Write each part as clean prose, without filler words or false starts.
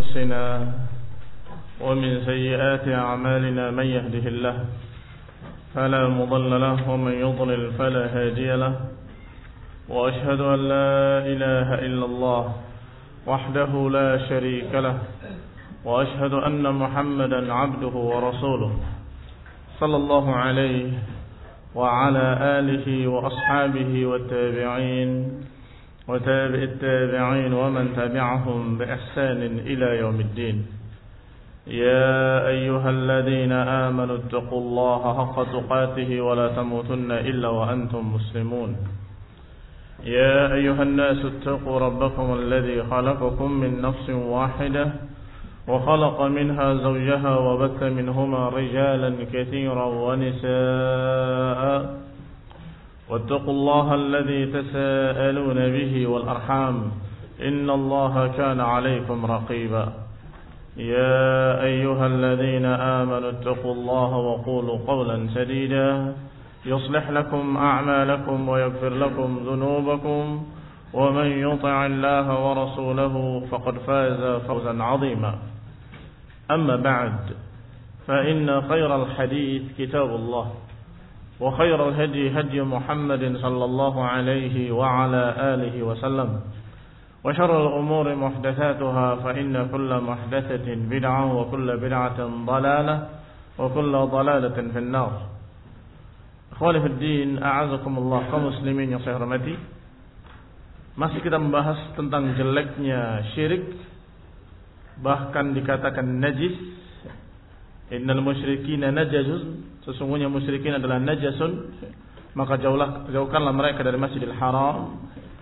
أنفسنا ومن سيئات أعمالنا من يهده الله فلا مضل له ومن يضلل فلا هادي له وأشهد أن لا إله إلا الله وحده لا شريك له وأشهد أن محمدا عبده ورسوله صلى الله عليه وعلى آله وأصحابه والتابعين وتابع التابعين ومن تبعهم بإحسان إلى يوم الدين. يا أيها الذين آمنوا اتقوا الله حق تقاته ولا تموتن إلا وأنتم مسلمون. يا أيها الناس اتقوا ربكم الذي خلقكم من نفس واحدة وخلق منها زوجها وبث منهما رجالا كثيرا ونساء واتقوا الله الذي تساءلون به والأرحام إن الله كان عليكم رقيبا. يا أيها الذين آمنوا اتقوا الله وقولوا قولا سديدا يصلح لكم أعمالكم ويغفر لكم ذنوبكم ومن يطع الله ورسوله فقد فاز فوزا عظيما. أما بعد فإن خير الحديث كتاب الله وخير الهدي هدي محمد صلى الله عليه وعلى آله وسلم وشر الأمور محدثاتها فإن كل محدثة بدعة وكل بدعة ضلالة وكل ضلالة في النار. Ikhwani fi din, a'azakumullah, kaum muslimin yang saya hormati. Masih kita membahas tentang jeleknya syirik, bahkan dikatakan najis. Innal musyrikina najasun, sesungguhnya musyrikin adalah najasun, maka jauhkanlah mereka dari Masjidil Haram.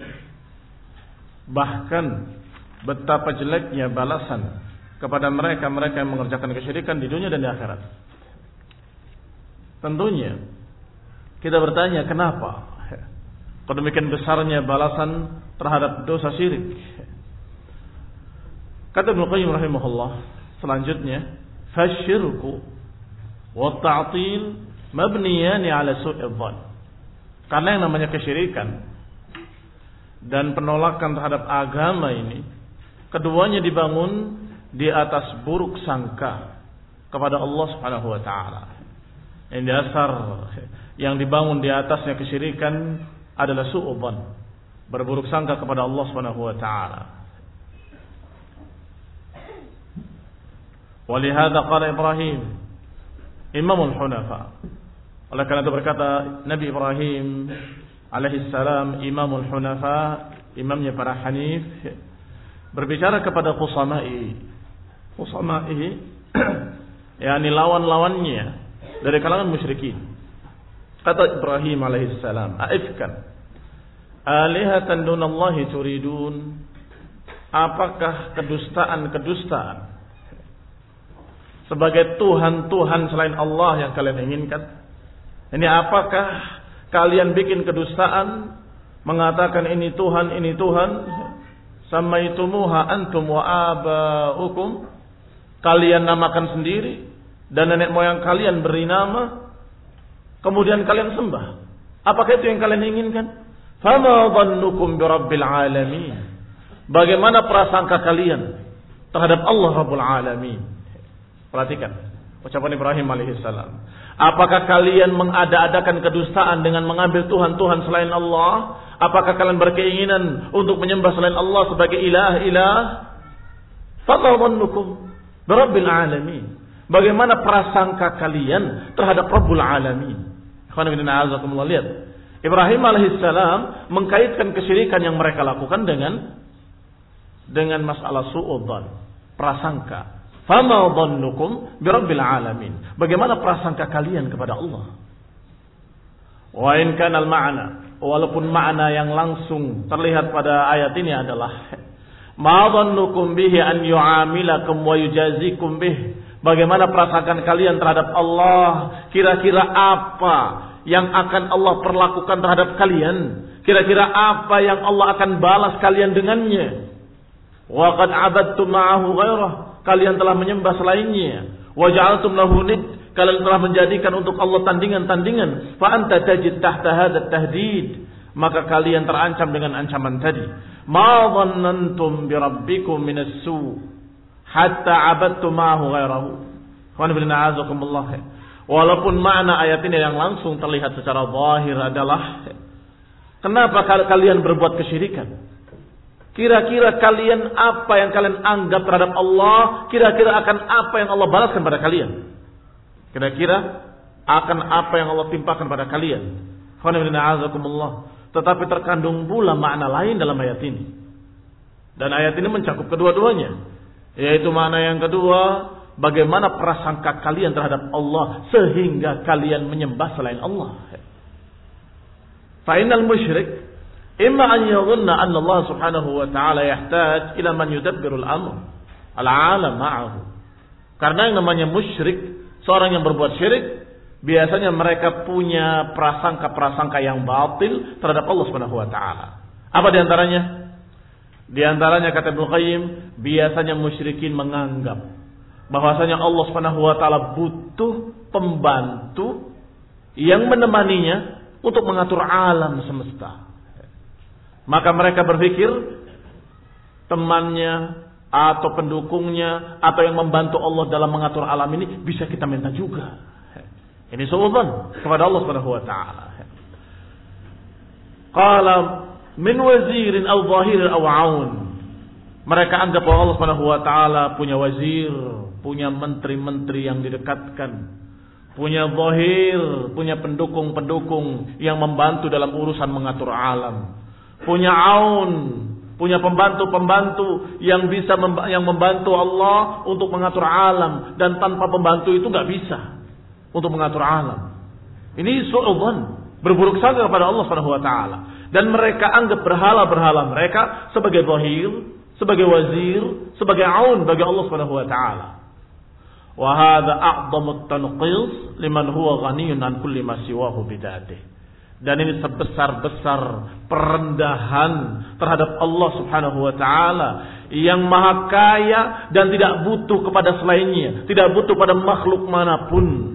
Bahkan betapa jeleknya balasan kepada mereka yang mengerjakan kesyirikan di dunia dan di akhirat. Tentunya kita bertanya, kenapa demikian besarnya balasan terhadap dosa syirik? Kata Ibnu Qayyim rahimahullah selanjutnya, fasyirku wa ta'til mabniyani ala su'idh dhann. Karena yang namanya kesyirikan dan penolakan terhadap agama ini, keduanya dibangun di atas buruk sangka kepada Allah Subhanahu wa taala. Yang dasar yang dibangun di atasnya kesyirikan adalah su'idh dhann, berburuk sangka kepada Allah Subhanahu wa taala. Walihada qala Ibrahim Imamul Hunafa. Oleh karena itu berkata Nabi Ibrahim alaihi salam, Imamul Hunafa, imamnya para Hanif, berbicara kepada Qusama'i yakni lawan-lawannya dari kalangan musyrikin. Kata Ibrahim alaihi salam, aifkan alihatan dunallahi turidun. Apakah kedustaan sebagai Tuhan selain Allah yang kalian inginkan? Ini apakah kalian bikin kedustaan mengatakan ini Tuhan samaitumuha antum wa abaukum, kalian namakan sendiri dan nenek moyang kalian beri nama, kemudian kalian sembah. Apakah itu yang kalian inginkan? Fama dhannukum birabbil alamin. Bagaimana prasangka kalian terhadap Allah Rabbul Alamin? Perhatikan ucapan Ibrahim alaihissalam. Apakah kalian mengada-adakan kedustaan dengan mengambil Tuhan selain Allah? Apakah kalian berkeinginan untuk menyembah selain Allah sebagai ilah? Fama dhannukum birabbil alamin. Bagaimana prasangka kalian terhadap Rabbul Alamin? Lihat, Ibrahim alaihissalam mengkaitkan kesyirikan yang mereka lakukan dengan masalah su'idh dhann, prasangka. Fama dhannukum birabbil alamin. Bagaimana prasangka kalian kepada Allah? Wa in kana al-ma'na, walaupun makna yang langsung terlihat pada ayat ini adalah ma dhannukum bihi an yu'amilakum wa yujazikum bih. Bagaimana prasangka kalian terhadap Allah? Kira-kira apa yang akan Allah perlakukan terhadap kalian? Kira-kira apa yang Allah akan balas kalian dengannya? Wa qad 'abadtum ma'ahu ghairah. Kalian telah menyembah selainnya. Wa ja'altum lahu nid. Kalian telah menjadikan untuk Allah tandingan-tandingan. Fa anta tajid tahta hadzal tahdid. Maka kalian terancam dengan ancaman tadi. Ma dhannantum bi rabbikum minas su. hatta abadtu ma'ahu ghairahu. Walaupun makna ayat ini yang langsung terlihat secara zahir adalah kenapa kalian berbuat kesyirikan? Kira-kira kalian apa yang kalian anggap terhadap Allah? Kira-kira akan apa yang Allah balaskan pada kalian? Kira-kira akan apa yang Allah timpakan pada kalian? Tetapi terkandung pula makna lain dalam ayat ini. Dan ayat ini mencakup kedua-duanya. Yaitu makna yang kedua, bagaimana prasangka kalian terhadap Allah sehingga kalian menyembah selain Allah. Fa'innal musyrik imma an yadhunna anna Allah subhanahu wa ta'ala yahtaj ila man yudabbirul amr al-alam ma'ahu. Karena yang namanya musyrik, seorang yang berbuat syirik, biasanya mereka punya prasangka-prasangka yang batil terhadap Allah subhanahu wa ta'ala. Apa diantaranya? Diantaranya kata Ibnu Qayyim, biasanya musyrikin menganggap bahwasanya Allah subhanahu wa ta'ala butuh pembantu yang menemaninya untuk mengatur alam semesta. Maka mereka berpikir temannya atau pendukungnya atau yang membantu Allah dalam mengatur alam ini bisa kita minta juga. Ini suudzon kepada Allah Subhanahu wa taala. Qala min wazirin aw zahirin aw aun. Mereka anggap bahwa Allah Subhanahu wa taala punya wazir, punya menteri-menteri yang didekatkan, punya zahir, punya pendukung-pendukung yang membantu dalam urusan mengatur alam. Punya aun, punya pembantu-pembantu yang bisa yang membantu Allah untuk mengatur alam, dan tanpa pembantu itu nggak bisa untuk mengatur alam. Ini su'udzon, berburuk sangka kepada Allah Subhanahu wa taala, dan mereka anggap berhala-berhala mereka sebagai zahir, sebagai wazir, sebagai aun bagi Allah Subhanahu wa taala. Wa hadza a'dhamut tanqis liman huwa ghaniyun an kulli ma siwahu bidatih. Dan ini sebesar-besar perendahan terhadap Allah Subhanahu wa taala yang maha kaya dan tidak butuh kepada selainnya, tidak butuh pada makhluk manapun.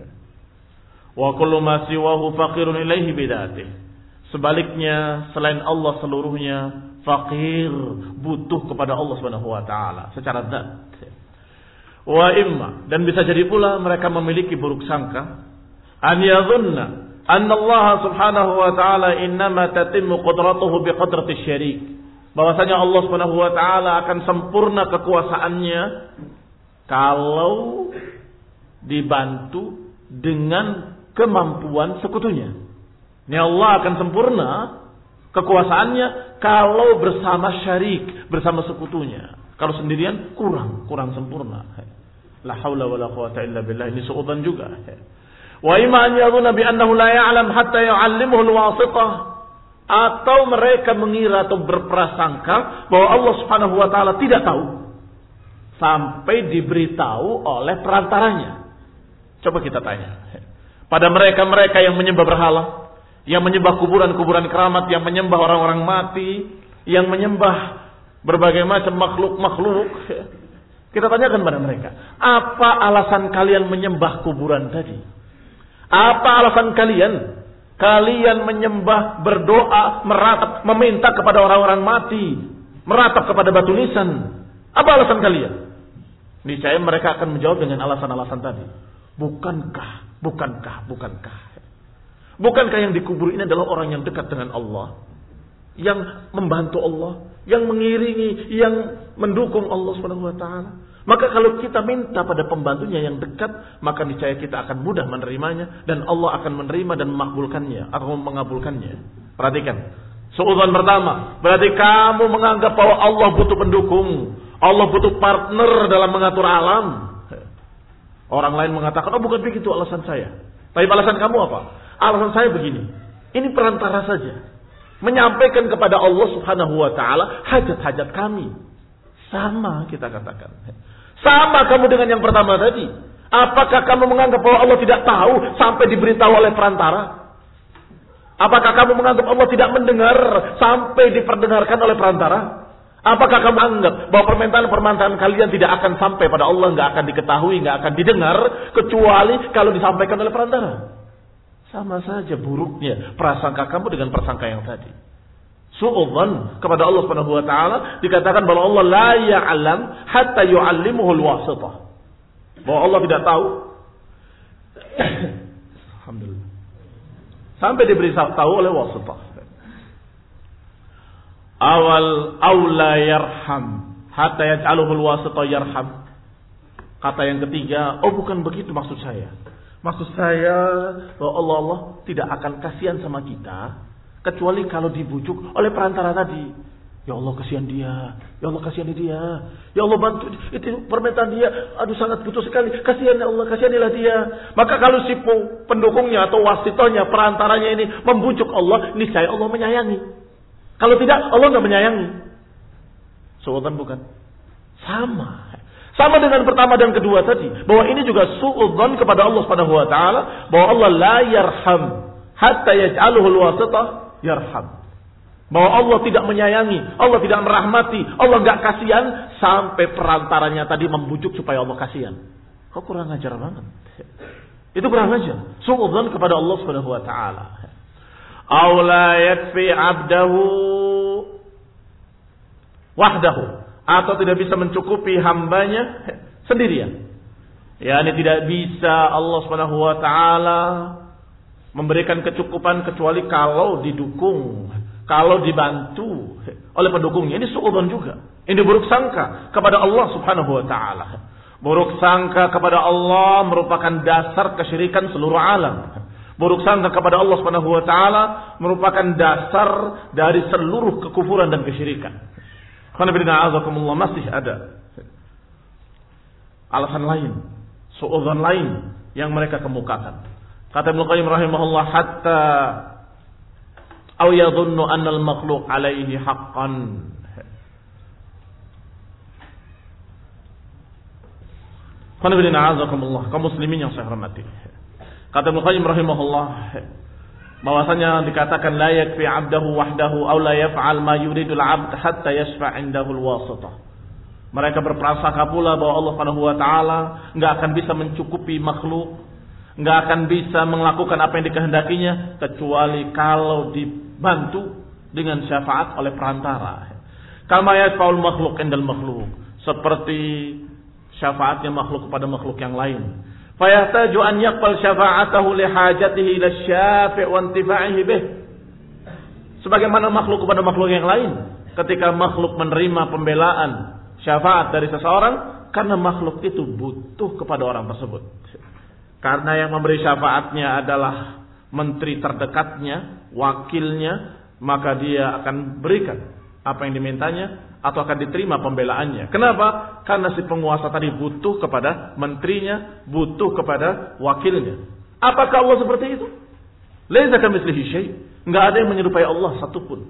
Wa kullu ma siwahu faqirun ilaihi bidatih. Sebaliknya, selain Allah seluruhnya fakir, butuh kepada Allah Subhanahu wa taala secara zat. Wa imma, dan bisa jadi pula mereka memiliki buruk sangka, an yadhunna anna Allah subhanahu wa ta'ala innama tatimmu qudratuhu biqadrati syarik. Bahwasanya Allah subhanahu wa ta'ala akan sempurna kekuasaannya kalau dibantu dengan kemampuan sekutunya. Ini Allah akan sempurna kekuasaannya kalau bersama syarik, bersama sekutunya. Kalau sendirian kurang sempurna. La haula wala quwata illa billah. Ini suudzon juga. Wa imma an yadhunna bi annahu la ya'lam hatta yu'allimuhu al-wasithah, atau mereka mengira atau berprasangka bahwa Allah Subhanahu wa taala tidak tahu sampai diberitahu oleh perantaranya. Coba kita tanya. Pada mereka-mereka yang menyembah berhala, yang menyembah kuburan-kuburan keramat, yang menyembah orang-orang mati, yang menyembah berbagai macam makhluk-makhluk, kita tanyakan pada mereka, apa alasan kalian menyembah kuburan tadi? Apa alasan kalian? Kalian menyembah, berdoa, meratap, meminta kepada orang-orang mati, meratap kepada batu nisan. Apa alasan kalian? Niscaya mereka akan menjawab dengan alasan-alasan tadi. Bukankah? Bukankah yang dikubur ini adalah orang yang dekat dengan Allah, yang membantu Allah, yang mengiringi, yang mendukung Allah Subhanahu wa taala? Maka kalau kita minta pada pembantunya yang dekat, maka niscaya kita akan mudah menerimanya, dan Allah akan menerima dan memakbulkannya atau mengabulkannya. Perhatikan, suudzon pertama, berarti kamu menganggap bahwa Allah butuh pendukung, Allah butuh partner dalam mengatur alam. Orang lain mengatakan, oh bukan begitu alasan saya. Tapi alasan kamu apa? Alasan saya begini, ini perantara saja, menyampaikan kepada Allah Subhanahu wa taala hajat-hajat kami. Sama kita katakan. Sama kamu dengan yang pertama tadi. Apakah kamu menganggap bahwa Allah tidak tahu sampai diberitahu oleh perantara? Apakah kamu menganggap Allah tidak mendengar sampai diperdengarkan oleh perantara? Apakah kamu anggap bahwa permintaan-permintaan kalian tidak akan sampai pada Allah, nggak akan diketahui, nggak akan didengar, kecuali kalau disampaikan oleh perantara? Sama saja buruknya prasangka kamu dengan prasangka yang tadi. Su'udzan kepada Allah Subhanahu wa taala dikatakan bahwa Allah la ya'lam hatta yu'allimuhu al-wasithah. Bahwa Allah tidak tahu alhamdulillah sampai diberi tahu oleh wasithah. Aula yarham hatta yaj'aluhu al-wasithah yarham. Kata yang ketiga, bukan begitu maksud saya. Maksud saya bahwa Allah tidak akan kasihan sama kita kecuali kalau dibujuk oleh perantara tadi. Ya Allah kasihan dia, ya Allah kasihani dia, ya Allah bantu itu permintaan dia. Aduh sangat butuh sekali, kasihan ya Allah, kasihanilah dia. Maka kalau si pendukungnya atau wasitonya, perantaranya ini membujuk Allah, niscaya Allah menyayangi. Kalau tidak, Allah nggak menyayangi. Suudzon bukan? Sama dengan pertama dan kedua tadi, bahwa ini juga suudzon kepada Allah Subhanahu wa taala, bahwa Allah la yarham hatta yaj'aluhu al-wasithah yarham. Bahwa Allah tidak menyayangi, Allah tidak merahmati, Allah enggak kasihan sampai perantaranya tadi membujuk supaya Allah kasihan. Kok kurang ajar banget. Itu kurang ajar. Suudzon kepada Allah Subhanahu wa taala. Aw la yakfi 'abdahu wahdahu, atau tidak bisa mencukupi hambanya sendirian. Yani tidak bisa Allah Subhanahu wa taala memberikan kecukupan kecuali kalau didukung, kalau dibantu oleh pendukungnya. Ini suudzon juga. Ini buruk sangka kepada Allah Subhanahu wa taala. Buruk sangka kepada Allah merupakan dasar kesyirikan seluruh alam. Buruk sangka kepada Allah Subhanahu wa taala merupakan dasar dari seluruh kekufuran dan kesyirikan. Alhamdulillah masih ada alasan lain, suudzon lain yang mereka kemukakan. Kata Ibnu Qayyim rahimahullah, hatta aw yadhunnu anna al-makhluq alaihi haqqan. Alhamdulillah, kaum muslimin yang saya hormati. Kata Ibnu Qayyim rahimahullah, bahwasanya dikatakan la yakfi 'abdahu wahdahu aw la yaf'al ma yuridul 'abd hatta yashfa' 'indahu al-wasithah. Mereka berprasangka pula bahwa Allah Subhanahu wa taala enggak akan bisa mencukupi makhluk, enggak akan bisa melakukan apa yang dikehendakinya kecuali kalau dibantu dengan syafaat oleh perantara. Kama yashfa'ul makhluk indal makhluk, seperti syafaatnya makhluk kepada makhluk yang lain. Fayahtaju an yaqbal syafa'atahu li hajatihi ila syafi' wa intifa'ihi bih. Sebagaimana makhluk kepada makhluk yang lain, ketika makhluk menerima pembelaan syafaat dari seseorang karena makhluk itu butuh kepada orang tersebut. Karena yang memberi syafaatnya adalah menteri terdekatnya, wakilnya, maka dia akan berikan apa yang dimintanya atau akan diterima pembelaannya. Kenapa? Karena si penguasa tadi butuh kepada menterinya, butuh kepada wakilnya. Apakah Allah seperti itu? Laisa kamitslihi syai'. Enggak ada yang menyerupai Allah satupun.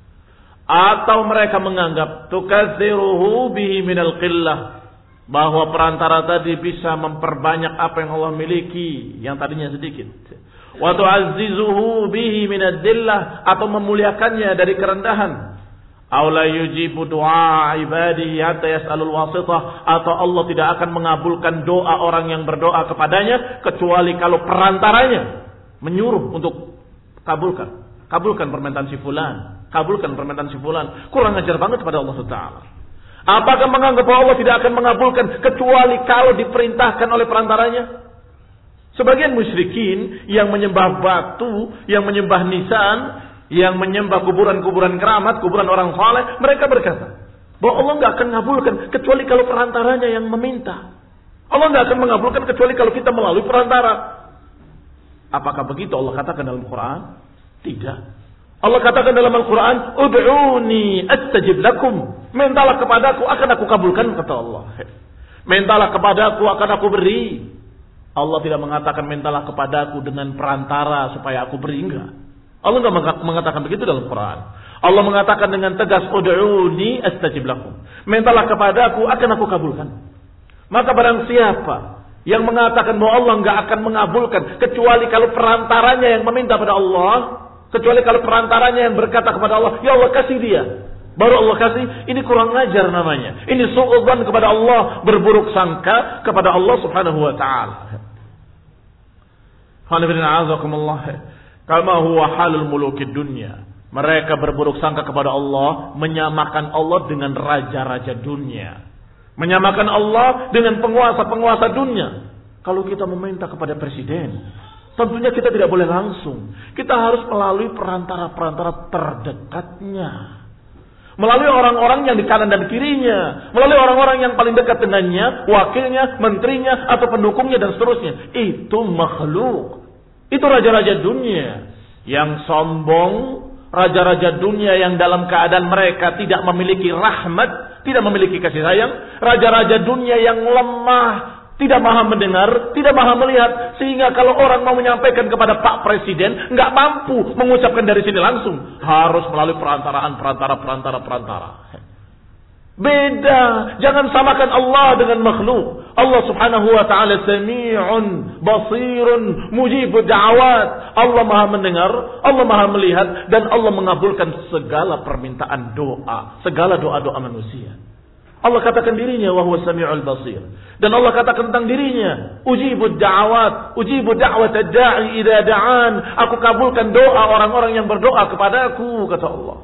Atau mereka menganggap tukadziruhu bihi minal qillah, bahwa perantara tadi bisa memperbanyak apa yang Allah miliki yang tadinya sedikit. Wa tu'azzizuhu bihi minad dillah, atau memuliakannya dari kerendahan. Aw la yujibu du'a ibadihi hatta yas'alul wasithah, atau Allah tidak akan mengabulkan doa orang yang berdoa kepadanya kecuali kalau perantaranya menyuruh untuk kabulkan permintaan si fulan, kabulkan permintaan si fulan. Kurang ajar banget pada Allah Taala. Apakah menganggap bahwa Allah tidak akan mengabulkan kecuali kalau diperintahkan oleh perantaranya? Sebagian musyrikin yang menyembah batu, yang menyembah nisan, yang menyembah kuburan-kuburan keramat, kuburan orang saleh, mereka berkata bahwa Allah nggak akan mengabulkan kecuali kalau perantaranya yang meminta. Allah nggak akan mengabulkan kecuali kalau kita melalui perantara. Apakah begitu Allah katakan dalam Quran? Tidak. Allah katakan dalam Al-Quran, ud'uni astajib lakum. Mintalah kepadaku, akan aku kabulkan, kata Allah. Mintalah kepadaku, akan aku beri. Allah tidak mengatakan mintalah kepadaku dengan perantara supaya aku beri, enggak. Allah enggak mengatakan begitu dalam Quran. Allah mengatakan dengan tegas, ud'uni astajib lakum. Mintalah kepadaku, akan aku kabulkan. Maka barang siapa yang mengatakan bahwa Allah enggak akan mengabulkan kecuali kalau perantaranya yang meminta pada Allah, kecuali kalau perantaranya yang berkata kepada Allah, ya Allah kasih dia, baru Allah kasih, ini kurang ajar namanya. Ini suudzon kepada Allah, berburuk sangka kepada Allah Subhanahu wa taala. Kama huwa halul mulukid dunya. Mereka berburuk sangka kepada Allah, menyamakan Allah dengan raja-raja dunia, menyamakan Allah dengan penguasa-penguasa dunia. Kalau kita meminta kepada presiden, tentunya kita tidak boleh langsung. Kita harus melalui perantara-perantara terdekatnya, melalui orang-orang yang di kanan dan kirinya, melalui orang-orang yang paling dekat dengannya, wakilnya, menterinya, atau pendukungnya dan seterusnya. Itu makhluk. Itu raja-raja dunia yang sombong, raja-raja dunia yang dalam keadaan mereka tidak memiliki rahmat, tidak memiliki kasih sayang, raja-raja dunia yang lemah, tidak maha mendengar, tidak maha melihat, sehingga kalau orang mau menyampaikan kepada Pak Presiden, nggak mampu mengucapkan dari sini langsung, harus melalui perantara. Beda, jangan samakan Allah dengan makhluk. Allah Subhanahu wa taala Sami'un, Basirun, Mujibud Da'awat. Allah Maha mendengar, Allah Maha melihat, dan Allah mengabulkan segala permintaan doa, segala doa-doa manusia. Allah katakan dirinya wa huwa Sami'ul Basir. Dan Allah katakan tentang dirinya, Ujibud Da'awat, Ujibu da'wat ad-da'i idza da'an. Aku kabulkan doa orang-orang yang berdoa kepadaku, kata Allah.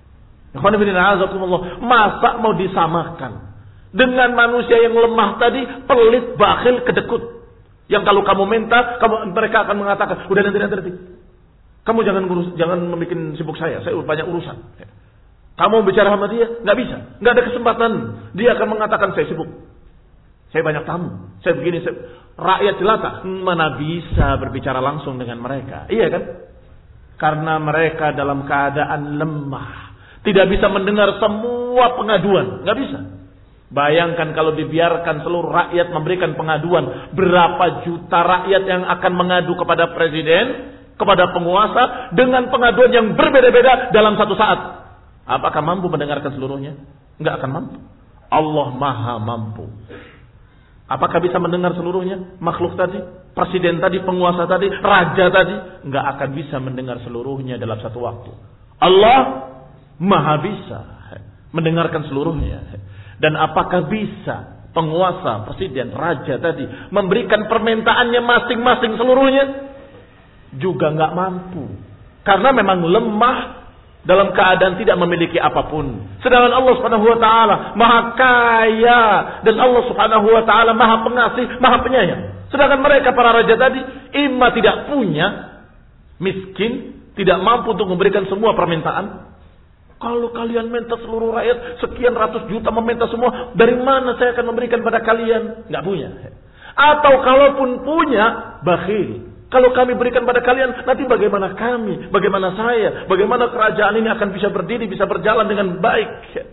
Masa mau disamakan dengan manusia yang lemah tadi, pelit, bakhil, kedekut, yang kalau kamu minta, mereka akan mengatakan, udah nanti. Kamu jangan membuat sibuk saya banyak urusan. Kamu bicara sama dia, nggak bisa, nggak ada kesempatan. Dia akan mengatakan saya sibuk, saya banyak tamu, saya begini, rakyat jelata. Mana bisa berbicara langsung dengan mereka? Iya kan? Karena mereka dalam keadaan lemah, tidak bisa mendengar semua pengaduan. Nggak bisa. Bayangkan kalau dibiarkan seluruh rakyat memberikan pengaduan. Berapa juta rakyat yang akan mengadu kepada presiden, kepada penguasa, dengan pengaduan yang berbeda-beda dalam satu saat. Apakah mampu mendengarkan seluruhnya? Nggak akan mampu. Allah Maha mampu. Apakah bisa mendengar seluruhnya? Makhluk tadi, presiden tadi, penguasa tadi, raja tadi, nggak akan bisa mendengar seluruhnya dalam satu waktu. Allah Maha bisa mendengarkan seluruhnya. Dan apakah bisa penguasa, presiden, raja tadi memberikan permintaannya masing-masing seluruhnya? Juga nggak mampu. Karena memang lemah, dalam keadaan tidak memiliki apapun. Sedangkan Allah Subhanahu wa taala Maha Kaya, dan Allah Subhanahu wa taala Maha Pengasih, Maha Penyayang. Sedangkan mereka para raja tadi imma tidak punya, miskin, tidak mampu untuk memberikan semua permintaan. Kalau kalian minta seluruh rakyat sekian ratus juta meminta semua, dari mana saya akan memberikan pada kalian? Nggak punya. Atau kalaupun punya, bakhil. Kalau kami berikan pada kalian, nanti bagaimana kami? Bagaimana saya? Bagaimana kerajaan ini akan bisa berdiri, bisa berjalan dengan baik?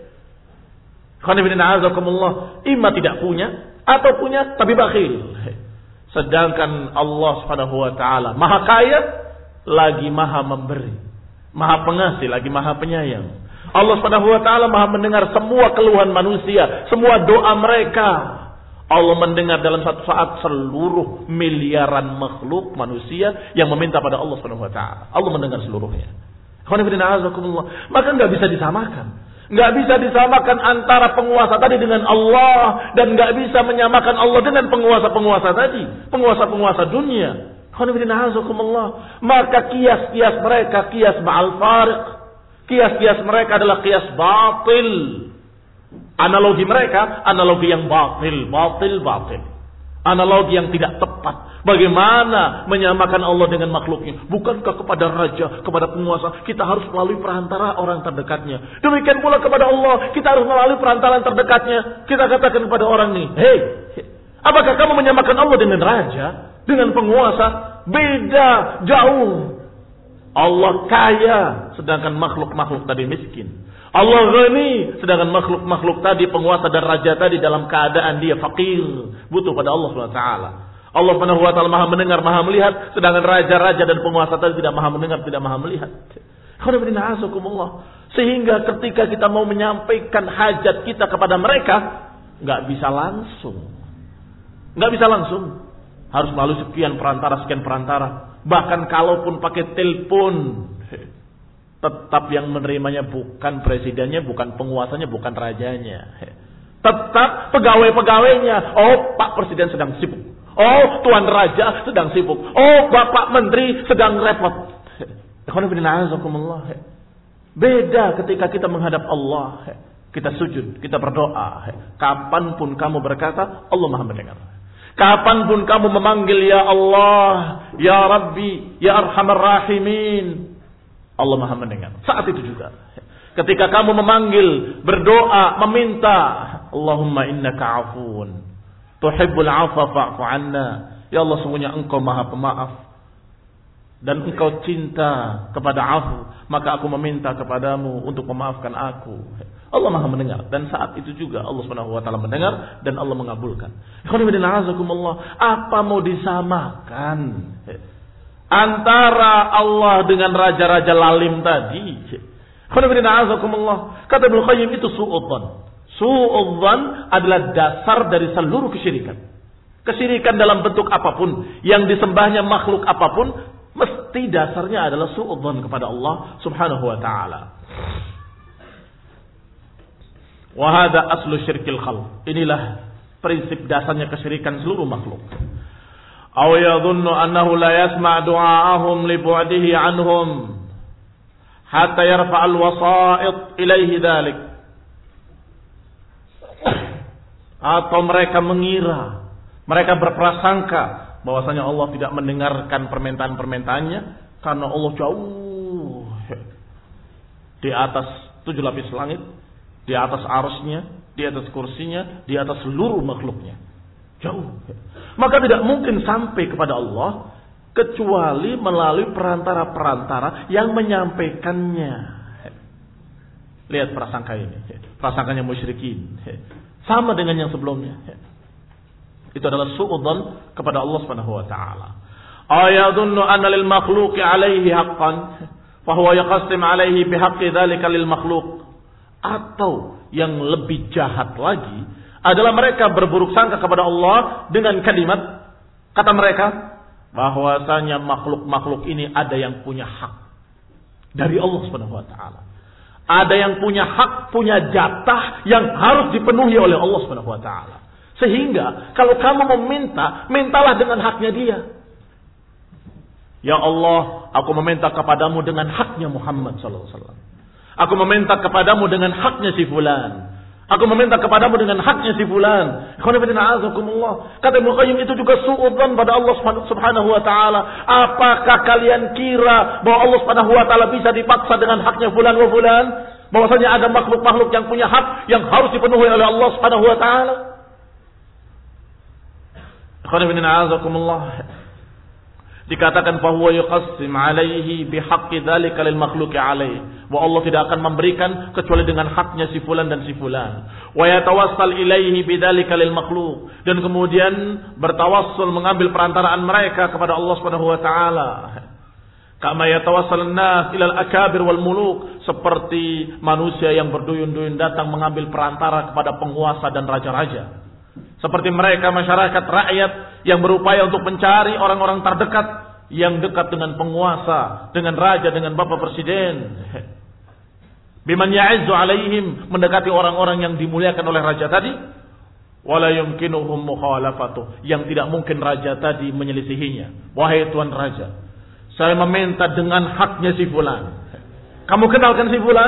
Imma tidak punya, atau punya tapi bakhil. Sedangkan Allah Subhanahu wa taala Maha Kaya, lagi Maha memberi, Maha Pengasih, lagi Maha Penyayang. Allah Subhanahu wa taala Maha mendengar semua keluhan manusia, semua doa mereka. Allah mendengar dalam satu saat seluruh miliaran makhluk manusia yang meminta pada Allah Subhanahu wa taala. Allah mendengar seluruhnya. Maka enggak bisa disamakan. Enggak bisa disamakan antara penguasa tadi dengan Allah, dan enggak bisa menyamakan Allah dengan penguasa-penguasa tadi, penguasa-penguasa dunia. Maka kias-kias mereka kias ma'al fariq. Kias-kias mereka adalah kias batil. Analogi mereka analogi yang batil. Analogi yang tidak tepat. Bagaimana menyamakan Allah dengan makhluknya? Bukankah kepada raja, kepada penguasa kita harus melalui perantara orang terdekatnya? Demikian pula kepada Allah, kita harus melalui perantara terdekatnya. Kita katakan kepada orang ini, hei, apakah kamu menyamakan Allah dengan raja, dengan penguasa? Beda, jauh. Allah kaya, sedangkan makhluk-makhluk tadi miskin. Allah ghani, sedangkan makhluk-makhluk tadi, penguasa dan raja tadi dalam keadaan dia fakir, butuh pada Allah SWT. Allah Subhanahu wa taala Maha mendengar, Maha melihat, sedangkan raja-raja dan penguasa tadi tidak Maha mendengar, tidak Maha melihat. Sehingga ketika kita mau menyampaikan hajat kita kepada mereka, nggak bisa langsung. Harus melalui sekian perantara. Bahkan kalaupun pakai telepon, tetap yang menerimanya bukan presidennya, bukan penguasanya, bukan rajanya. Tetap pegawai-pegawainya. Oh, Pak Presiden sedang sibuk. Oh, Tuan Raja sedang sibuk. Oh, Bapak Menteri sedang repot. Beda ketika kita menghadap Allah. Kita sujud, kita berdoa. Kapanpun kamu berkata, Allah Maha mendengar. Kapanpun kamu memanggil ya Allah, ya Rabbi, ya Arhamar Rahimin, Allah Maha mendengar. Saat itu juga. Ketika kamu memanggil, berdoa, meminta, Allahumma innaka afuun, tuhibbul afwa fa'fu anna. Ya Allah, sungguhnya Engkau Maha Pemaaf dan Engkau cinta kepada afu, maka aku meminta kepadamu untuk memaafkan aku. Allah Maha mendengar, dan saat itu juga Allah Subhanahu wa taala mendengar dan Allah mengabulkan. Apa mau disamakan antara Allah dengan raja-raja lalim tadi? Kata Ibnu Qayyim, itu su'udzan. Su'udzan adalah dasar dari seluruh kesyirikan. Kesyirikan dalam bentuk apapun, yang disembahnya makhluk apapun, mesti dasarnya adalah su'udzan kepada Allah Subhanahu wa taala. Wa hadza aslu syirkil khalq. Inilah prinsip dasarnya kesyirikan seluruh makhluk. Aw yadhunnu annahu la yasma' du'aahum li bu'dihi anhum hatta yarfa'al wasa'id ilaihi dzalik. Atau mereka mengira, mereka berprasangka bahwasanya Allah tidak mendengarkan permintaan-permintaannya karena Allah jauh di atas 7 lapis langit, di atas arsy-Nya, di atas kursinya, di atas seluruh makhluknya. Jauh. Maka tidak mungkin sampai kepada Allah kecuali melalui perantara-perantara yang menyampaikannya. Lihat prasangka ini. Prasangkanya musyrikin. Sama dengan yang sebelumnya. Itu adalah su'udzan kepada Allah Subhanahu wa taala. Ayadunnu anna lil makhluqi alaihi haqqan fa huwa yaqassim alaihi bihaqqi dzalika lil makhluq. Atau yang lebih jahat lagi adalah mereka berburuk sangka kepada Allah dengan kalimat, kata mereka, bahwasanya makhluk-makhluk ini ada yang punya hak dari Allah Subhanahu wa taala. Ada yang punya hak, punya jatah yang harus dipenuhi oleh Allah Subhanahu wa taala. Sehingga kalau kamu meminta, mintalah dengan haknya dia. Ya Allah, aku meminta kepadamu dengan haknya Muhammad sallallahu alaihi wasallam. Aku meminta kepadamu dengan haknya si fulan. Aku meminta kepadamu dengan haknya si fulan. Kata Ibnu Qayyim, itu juga su'udzan pada Allah Subhanahu wa taala. Apakah kalian kira bahwa Allah Subhanahu wa taala bisa dipaksa dengan haknya fulan wa fulan? Bahwasanya ada makhluk-makhluk yang punya hak yang harus dipenuhi oleh Allah Subhanahu wa taala? Dikatakan bahwa yuqassim alaihi bihaqqi dzalika lil makhluqi alaihi, bahwa Allah tidak akan memberikan kecuali dengan haknya si fulan dan si fulan. Wa yatawassal ilaihi bidzalika lil makhluq, dan kemudian bertawassul mengambil perantaraan mereka kepada Allah Subhanahu wa taala. Kama yatawassal an-nas ila al-akabir wal muluk, seperti manusia yang berduyun-duyun datang mengambil perantara kepada penguasa dan raja-raja. Seperti mereka masyarakat rakyat yang berupaya untuk mencari orang-orang terdekat yang dekat dengan penguasa, dengan raja, dengan bapak presiden. Biman ya'izzu alaihim, mendekati orang-orang yang dimuliakan oleh raja tadi. Wala yumkinuhum mukhalafatuh, yang tidak mungkin raja tadi menyelisihinya. Wahai tuan raja, saya meminta dengan haknya si fulan. Kamu kenalkan si fulan?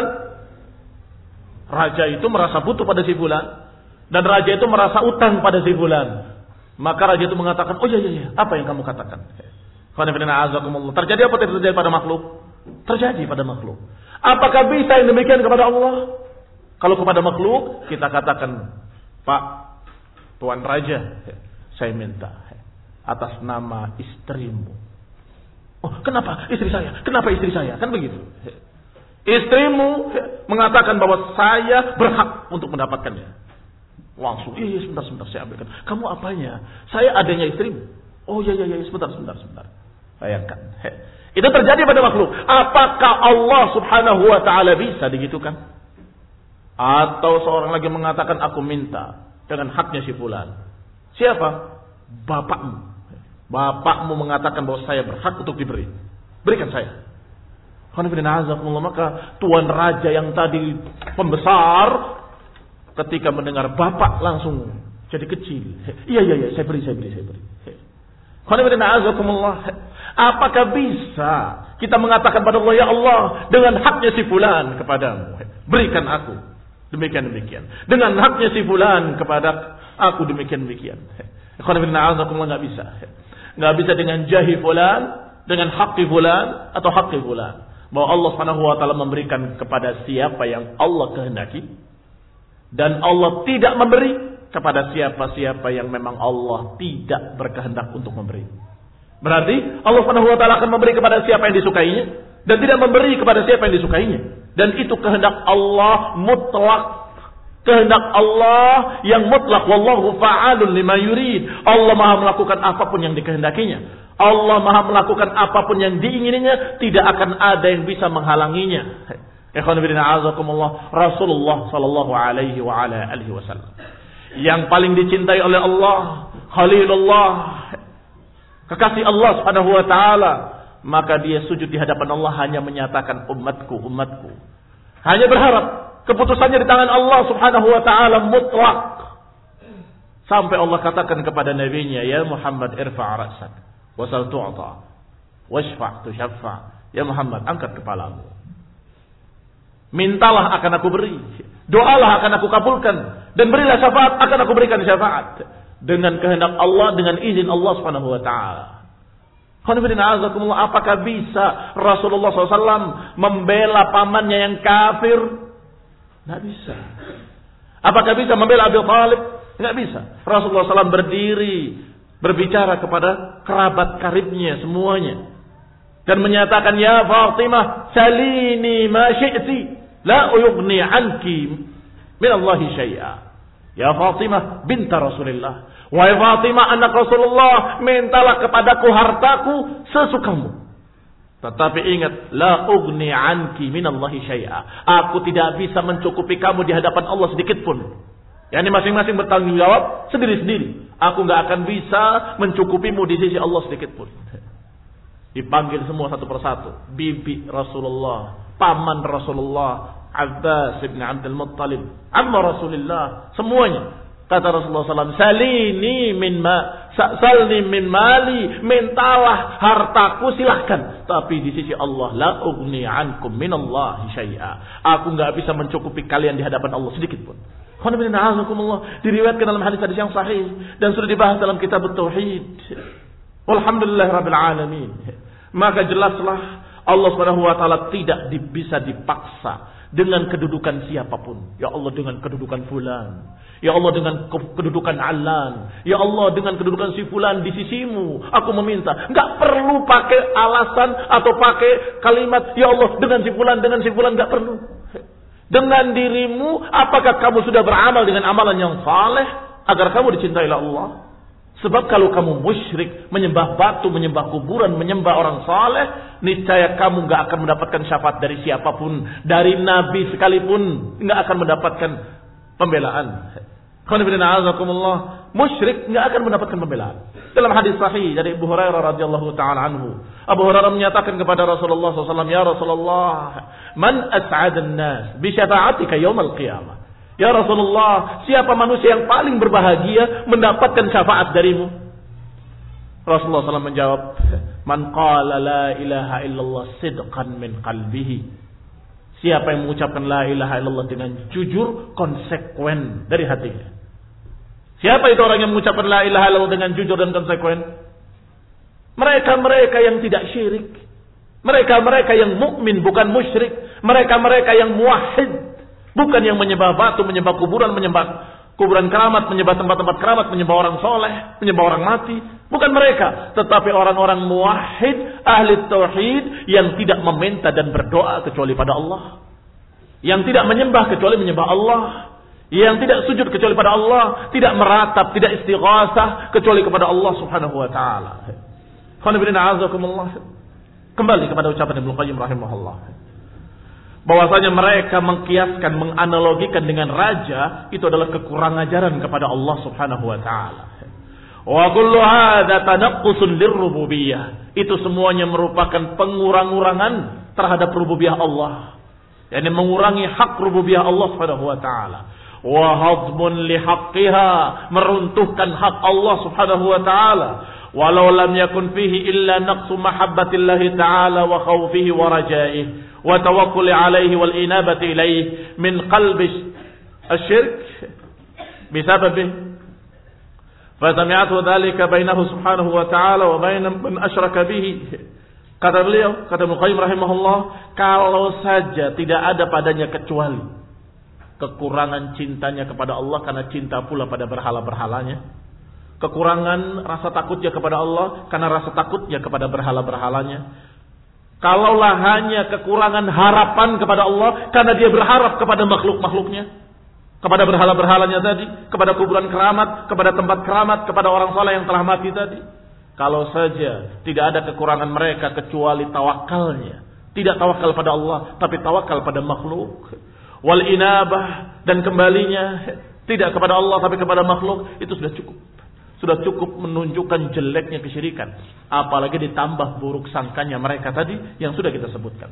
Raja itu merasa butuh pada si fulan. Dan raja itu merasa utang pada si fulan. Maka raja itu mengatakan, oh iya, apa yang kamu katakan? Terjadi apa tidak terjadi pada makhluk? Terjadi pada makhluk. Apakah bisa yang demikian kepada Allah? Kalau kepada makhluk, kita katakan, Pak, Tuan Raja, saya minta atas nama istrimu. Oh, kenapa istri saya? Kenapa istri saya? Kan begitu. Istrimu mengatakan bahwa saya berhak untuk mendapatkannya. Langsung, iya sebentar saya ambilkan. Kamu apanya? Saya adanya istrimu. Oh iya, sebentar. Bayangkan. Itu terjadi pada makhluk. Apakah Allah Subhanahu wa taala bisa digitukan? Atau seorang lagi mengatakan, aku minta dengan haknya si fulan. Siapa? Bapakmu. Bapakmu mengatakan bahwa saya berhak untuk diberi. Berikan saya. Maka tuan raja yang tadi pembesar, ketika mendengar bapak langsung jadi kecil. Iya, saya beri. Apakah bisa kita mengatakan pada Allah, ya Allah, dengan haknya si fulan kepadamu, berikan aku. Demikian. Dengan haknya si fulan kepada aku, demikian. Nggak bisa. Nggak bisa dengan jahi fulan, dengan haqqi fulan atau haqqi fulan. Bahwa Allah Subhanahu wa taala memberikan kepada siapa yang Allah kehendaki, dan Allah tidak memberi kepada siapa-siapa yang memang Allah tidak berkehendak untuk memberi. Berarti Allah Subhanahu wa taala akan memberi kepada siapa yang disukainya dan tidak memberi kepada siapa yang disukainya. Dan itu kehendak Allah mutlak. Kehendak Allah yang mutlak. Wallahu fa'alun lima yurid. Allah Maha melakukan apapun yang dikehendakinya. Allah Maha melakukan apapun yang diingininya, tidak akan ada yang bisa menghalanginya. Ikhwan fillah azakumullah, Rasulullah sallallahu alaihi wa ala alihi wasallam yang paling dicintai oleh Allah, Khalilullah, kekasih Allah Subhanahu wa taala, maka dia sujud di hadapan Allah hanya menyatakan umatku. Hanya berharap keputusannya di tangan Allah Subhanahu wa taala mutlak. Sampai Allah katakan kepada nabinya, ya Muhammad irfa' ra'sak wasal tu'ta washfa' tushaffa. Ya Muhammad, angkat kepalamu. Mintalah akan aku beri. Doalah akan aku kabulkan. Dan berilah syafaat, akan aku berikan syafaat. Dengan kehendak Allah, dengan izin Allah Subhanahu wa ta'ala. Apakah bisa Rasulullah SAW membela pamannya yang kafir? Tidak bisa. Apakah bisa membela Abi Thalib? Tidak bisa. Rasulullah SAW berdiri, berbicara kepada kerabat karibnya semuanya. Dan menyatakan, ya Fatimah, salini ma syi'ti, la uyugni anki minallahi syai'a. Ya Fatimah binta Rasulullah, wahai Fatimah anak Rasulullah, mintalah kepadaku hartaku sesukamu. Tetapi ingat, la ugni anki minallahi syai'a. Aku tidak bisa mencukupi kamu di hadapan Allah sedikit pun. Yani masing-masing bertanggung jawab sendiri-sendiri. Aku enggak akan bisa mencukupimu di sisi Allah sedikit pun. Dipanggil semua satu persatu. Bibi Rasulullah, paman Rasulullah, Abbas bin Abdul Muttalib, amma Rasulullah, semuanya. Kata Rasulullah SAW, salini min mali, mintalah hartaku silahkan. Tapi di sisi Allah, la ugni ankum minallahi syai'a. Aku enggak bisa mencukupi kalian di hadapan Allah sedikit pun. Diriwayatkan dalam hadis-hadis yang sahih dan sudah dibahas dalam kitab Tauhid. Walhamdulillah rabbil alamin. Maka jelaslah Allah Subhanahu wa taala tidak bisa dipaksa dengan kedudukan siapapun. Ya Allah dengan kedudukan fulan. Ya Allah dengan kedudukan Alan. Ya Allah dengan kedudukan si fulan di sisimu. Aku meminta. Enggak perlu pakai alasan atau pakai kalimat ya Allah dengan si fulan, enggak perlu. Dengan dirimu, apakah kamu sudah beramal dengan amalan yang saleh agar kamu dicintai oleh Allah? Sebab kalau kamu musyrik, menyembah batu, menyembah kuburan, menyembah orang saleh, niscaya kamu enggak akan mendapatkan syafaat dari siapapun, dari nabi sekalipun, enggak akan mendapatkan pembelaan. Musyrik enggak akan mendapatkan pembelaan. Dalam hadis sahih dari Abu Hurairah radhiyallahu taala anhu, Abu Hurairah menyatakan kepada Rasulullah SAW, ya Rasulullah, man as'adan nas bi syafa'atika yaumil qiyamah. Ya Rasulullah, siapa manusia yang paling berbahagia mendapatkan syafaat darimu? Rasulullah SAW menjawab, man qala la ilaha illallah sidqan min qalbihi. Siapa yang mengucapkan la ilaha illallah dengan jujur, konsekuen dari hatinya. Siapa itu orang yang mengucapkan la ilaha illallah dengan jujur dan konsekuen? Mereka-mereka yang tidak syirik. Mereka-mereka yang mukmin bukan musyrik. Mereka-mereka yang muwahhid. Bukan yang menyembah batu, menyembah kuburan, menyembah kuburan keramat, menyembah tempat-tempat keramat, menyembah orang soleh, menyembah orang mati. Bukan mereka. Tetapi orang-orang muwahhid, ahli tauhid, yang tidak meminta dan berdoa kecuali pada Allah. Yang tidak menyembah kecuali menyembah Allah. Yang tidak sujud kecuali pada Allah. Tidak meratap, tidak istighasah kecuali kepada Allah subhanahu wa ta'ala. Kembali kepada ucapan Ibnu Qayyim rahimahullah. Bahwasanya mereka mengkiaskan, menganalogikan dengan raja, itu adalah kekurangan ajaran kepada Allah subhanahu wa ta'ala. Wa kullu hadza tanaqqusun lirrububiyyah. Itu semuanya merupakan pengurang-urangan terhadap rububiyah Allah. Yani mengurangi hak rububiyah Allah subhanahu wa ta'ala. Wa hadmun li haqqiha, meruntuhkan hak Allah subhanahu wa ta'ala. walau lam yakun fihi illa naqsu mahabbatillahi ta'ala wa khawfihi wa rajaihi wa tawakkuli alaihi wal inabati ilaihi min qalbi asyirk bisababihi fasami'athu dhalika bainahu subhanahu wa ta'ala wa baina man asyraka bihi. Kata beliau, kata Ibnu Qayyim rahimahullah, kalau saja tidak ada padanya kecuali kekurangan cintanya kepada Allah karena cinta pula pada berhala-berhalanya, kekurangan rasa takutnya kepada Allah karena rasa takutnya kepada berhala-berhalanya, kalaulah hanya kekurangan harapan kepada Allah karena dia berharap kepada makhluk-makhluknya, kepada berhala-berhalanya tadi, kepada kuburan keramat, kepada tempat keramat, kepada orang saleh yang telah mati tadi. Kalau saja tidak ada kekurangan mereka kecuali tawakalnya, tidak tawakal pada Allah tapi tawakal pada makhluk, wal inabah, dan kembalinya tidak kepada Allah tapi kepada makhluk, itu sudah cukup menunjukkan jeleknya kesyirikan, apalagi ditambah buruk sangkanya mereka tadi yang sudah kita sebutkan.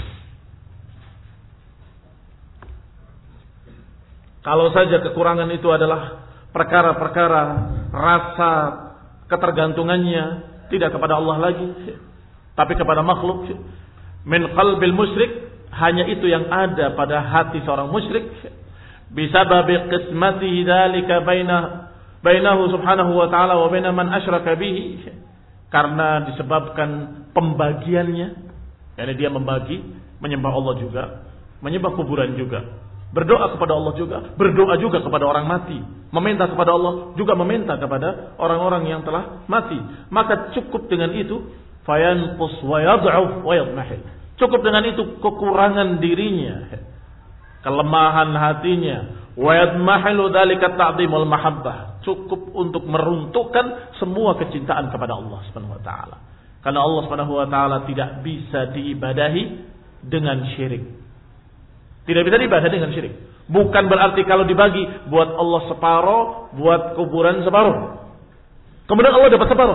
Kalau saja kekurangan itu adalah perkara-perkara rasa ketergantungannya tidak kepada Allah lagi tapi kepada makhluk, min qalbil musyrik, hanya itu yang ada pada hati seorang musyrik, bisababi qismatihi dzalika bainahu subhanahu wa ta'ala wa baina man asyraka bihi, karena disebabkan pembagiannya, yakni dia membagi, menyembah Allah juga, menyembah kuburan juga, berdoa kepada Allah juga, berdoa juga kepada orang mati, meminta kepada Allah juga meminta kepada orang-orang yang telah mati. Maka cukup dengan itu, fayanqus wa yad'uf wa yadmahil. Cukup dengan itu kekurangan dirinya, kelemahan hatinya, wa yadmahilu dzalika ta'dhim wal mahabbah. Cukup untuk meruntuhkan semua kecintaan kepada Allah Subhanahu wa taala. Karena Allah Subhanahu wa taala tidak bisa diibadahi dengan syirik. Tidak bisa diibadah dengan syirik. Bukan berarti kalau dibagi buat Allah separuh, buat kuburan separuh, kemudian Allah dapat separuh.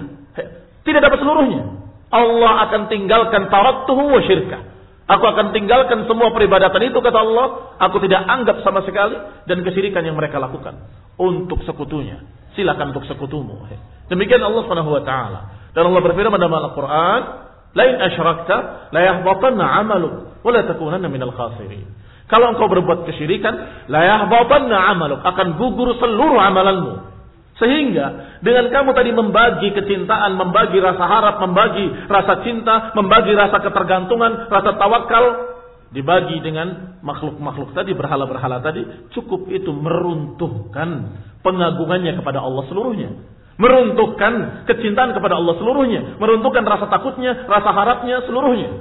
Tidak dapat seluruhnya. Allah akan tinggalkan taraktuhu wa syirkah. Aku akan tinggalkan semua peribadatan itu, kata Allah. Aku tidak anggap sama sekali dan kesyirikan yang mereka lakukan untuk sekutunya. Silakan untuk sekutumu. Demikian Allah Subhanahu wa taala. Dan Allah berfirman dalam Al-Qur'an, lain asyrakta la yahbatanna 'amaluk wa la takunanna minal khasirin. Kalau engkau berbuat kesyirikan, la yahbatanna 'amaluk, akan gugur seluruh amalanmu. Sehingga dengan kamu tadi membagi kecintaan, membagi rasa harap, membagi rasa cinta, membagi rasa ketergantungan, rasa tawakal, dibagi dengan makhluk-makhluk tadi, berhala-berhala tadi, cukup itu meruntuhkan pengagungannya kepada Allah seluruhnya. Meruntuhkan kecintaan kepada Allah seluruhnya, meruntuhkan rasa takutnya, rasa harapnya seluruhnya.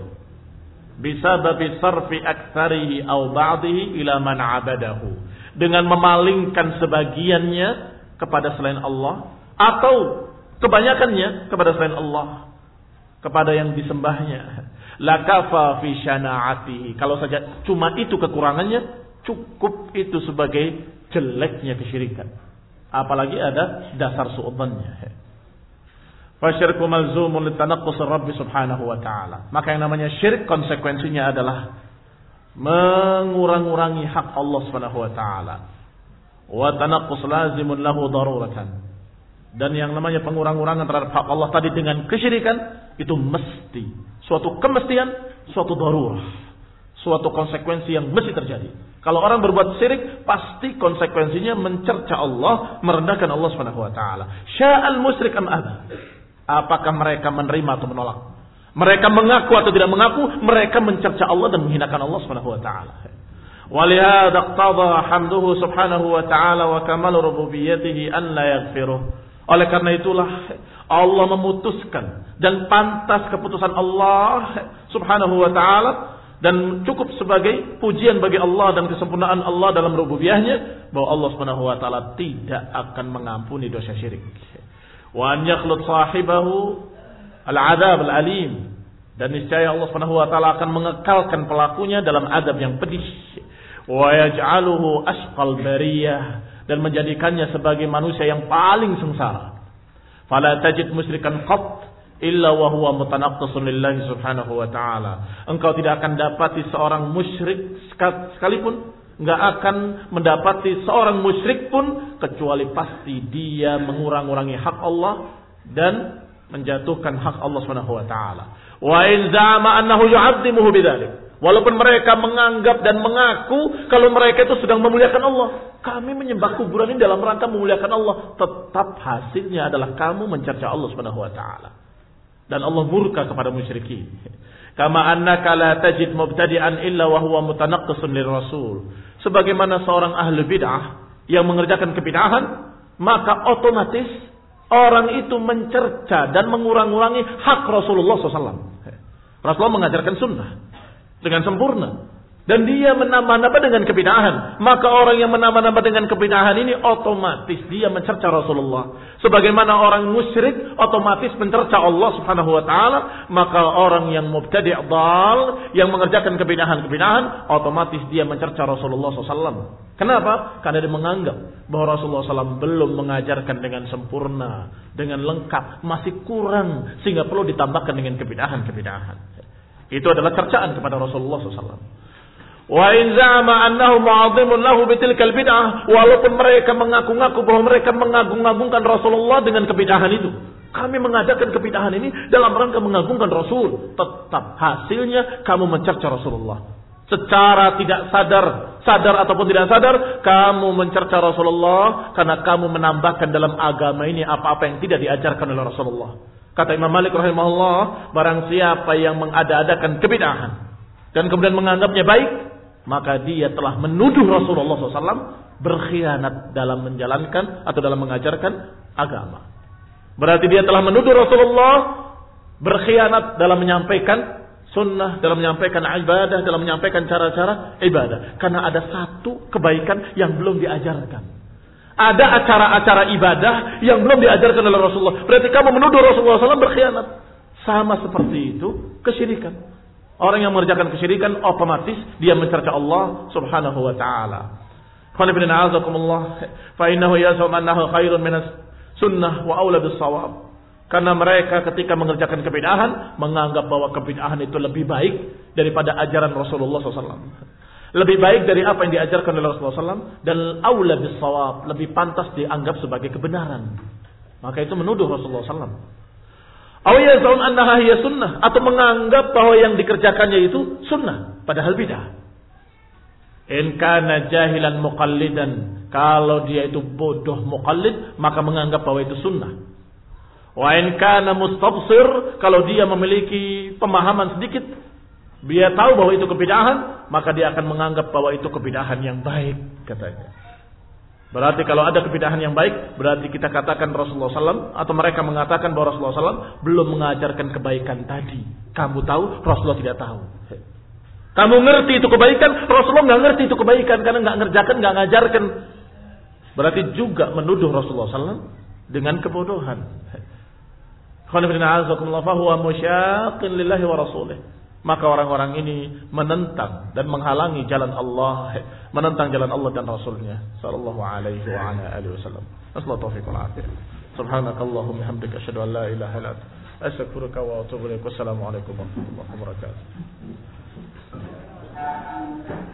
Bisababi sarfi aktsarihi aw ba'dihi ila man 'abadahu, dengan memalingkan sebagiannya kepada selain Allah atau kebanyakannya kepada selain Allah, kepada yang disembahnya. La kafa fi syana'atihi, kalau saja cuma itu kekurangannya, cukup itu sebagai jeleknya kesyirikan. Apalagi ada dasar su'udzannya. Fasyirku malzumun litanaqqus Rabbi subhanahu wa ta'ala. Maka yang namanya syirik konsekuensinya adalah mengurang-urangi hak Allah subhanahu wa ta'ala. Wa tanaqqus lazimun lahu daruratan. Dan yang namanya pengurang-urangan terhadap hak Allah tadi dengan kesyirikan, itu mesti suatu kemestian, suatu darurah, suatu konsekuensi yang mesti terjadi. Kalau orang berbuat syirik, pasti konsekuensinya mencerca Allah, merendahkan Allah Subhanahu wa taala. Sya'al musyrik am aba. Apakah mereka menerima atau menolak? Mereka mengaku atau tidak mengaku, mereka mencerca Allah dan menghinakan Allah Subhanahu wa taala. Walihada iqtada hamduhu subhanahu wa ta'ala wa kamal rububiyyatihi an la yaghfiruh. Oleh karena itulah Allah memutuskan dan pantas keputusan Allah Subhanahu wa ta'ala, dan cukup sebagai pujian bagi Allah dan kesempurnaan Allah dalam rububiyahnya, bahwa Allah Subhanahu wa taala tidak akan mengampuni dosa syirik. Wa an yakhlut sahibahu al-'adzab al-alim, dan niscaya Allah Subhanahu wa taala akan mengekalkan pelakunya dalam azab yang pedih. Wa yaj'aluhu asqal bariyah, dan menjadikannya sebagai manusia yang paling sengsara. Fala tajid musyrikan qat illa wa huwa mutanaqqisun lillahi subhanahu wa ta'ala. Engkau tidak akan dapati seorang musyrik sekalipun, enggak akan mendapati seorang musyrik pun kecuali pasti dia mengurang-urangi hak Allah dan menjatuhkan hak Allah Subhanahu wa taala. Wa in za'ama annahu yu'azzimuhu bidzalik. Walaupun mereka menganggap dan mengaku kalau mereka itu sedang memuliakan Allah. Kami menyembah kuburan ini dalam rangka memuliakan Allah. Tetap hasilnya adalah kamu mencerca Allah Subhanahu wa taala. Dan Allah murka kepada musyrikin. Kama annaka la tajid mubtadi'an illa wa huwa mutanaqqisun lirrasul. Sebagaimana seorang ahli bid'ah yang mengerjakan kebid'ahan, maka otomatis orang itu mencerca dan mengurang-urangi hak Rasulullah SAW. Rasulullah mengajarkan sunnah dengan sempurna. Dan dia menambah-nambah dengan kebid'ahan. Maka orang yang menambah-nambah dengan kebid'ahan ini otomatis dia mencerca Rasulullah. Sebagaimana orang musyrik otomatis mencerca Allah Subhanahu wa taala, maka orang yang mubtadi' dhal yang mengerjakan kebid'ahan otomatis dia mencerca Rasulullah SAW. Kenapa? Karena dia menganggap bahwa Rasulullah SAW belum mengajarkan dengan sempurna, dengan lengkap, masih kurang sehingga perlu ditambahkan dengan kebid'ahan. Itu adalah cercaan kepada Rasulullah SAW. Wa in za'ama annahu mu'azzimun lahu bitilkal bid'ah, walaupun mereka mengaku-ngaku bahwa mereka mengagung-agungkan Rasulullah dengan kebid'ahan itu. Kami mengadakan kebid'ahan ini dalam rangka mengagungkan Rasul. Tetap hasilnya kamu mencerca Rasulullah. Secara tidak sadar ataupun tidak sadar, kamu mencerca Rasulullah karena kamu menambahkan dalam agama ini apa-apa yang tidak diajarkan oleh Rasulullah. Kata Imam Malik rahimahullah, barang siapa yang mengada-adakan kebid'ahan dan kemudian menganggapnya baik, maka dia telah menuduh Rasulullah SAW berkhianat dalam menjalankan atau dalam mengajarkan agama. Berarti dia telah menuduh Rasulullah berkhianat dalam menyampaikan sunnah, dalam menyampaikan ibadah, dalam menyampaikan cara-cara ibadah. Karena ada satu kebaikan yang belum diajarkan. Ada acara-acara ibadah yang belum diajarkan oleh Rasulullah. Berarti kamu menuduh Rasulullah SAW berkhianat. Sama seperti itu kesyirikan. Orang yang mengerjakan kesyirikan otomatis dia mencerca Allah Subhanahu wa taala. Qul inna a'udzukumullah fa innahu yazum annahu khairun minas sunnah wa aula bis shawab. Karena mereka ketika mengerjakan kebid'ahan menganggap bahwa kebid'ahan itu lebih baik daripada ajaran Rasulullah SAW. Lebih baik dari apa yang diajarkan oleh Rasulullah SAW dan aula bis shawab, lebih pantas dianggap sebagai kebenaran. Maka itu menuduh Rasulullah SAW. Aw yazun annaha hiya sunnah, atau menganggap bahwa yang dikerjakannya itu sunnah padahal bid'ah. In kana jahilan muqallidan, kalau dia itu bodoh muqallid maka menganggap bahwa itu sunnah. Wa in kana mustabsir, kalau dia memiliki pemahaman sedikit, dia tahu bahwa itu kebid'ahan, maka dia akan menganggap bahwa itu kebid'ahan yang baik, katanya. Berarti kalau ada kebid'ahan yang baik, berarti kita katakan Rasulullah SAW, atau mereka mengatakan bahwa Rasulullah SAW belum mengajarkan kebaikan tadi. Kamu tahu, Rasulullah tidak tahu. Kamu ngerti itu kebaikan, Rasulullah nggak ngerti itu kebaikan karena nggak ngerjakan, nggak ngajarkan. Berarti juga menuduh Rasulullah SAW dengan kebodohan. Maka orang-orang ini menentang dan menghalangi jalan Allah, menentang jalan Allah dan Rasulnya sallallahu alaihi wa ala alihi wasallam. Nasallahu taufiq wal afiyah. Subhanakallahumma hamdika asyhadu an la ilaha illa anta astaghfiruka wa atubu ilaik. Wassalamu alaikum warahmatullahi wabarakatuh.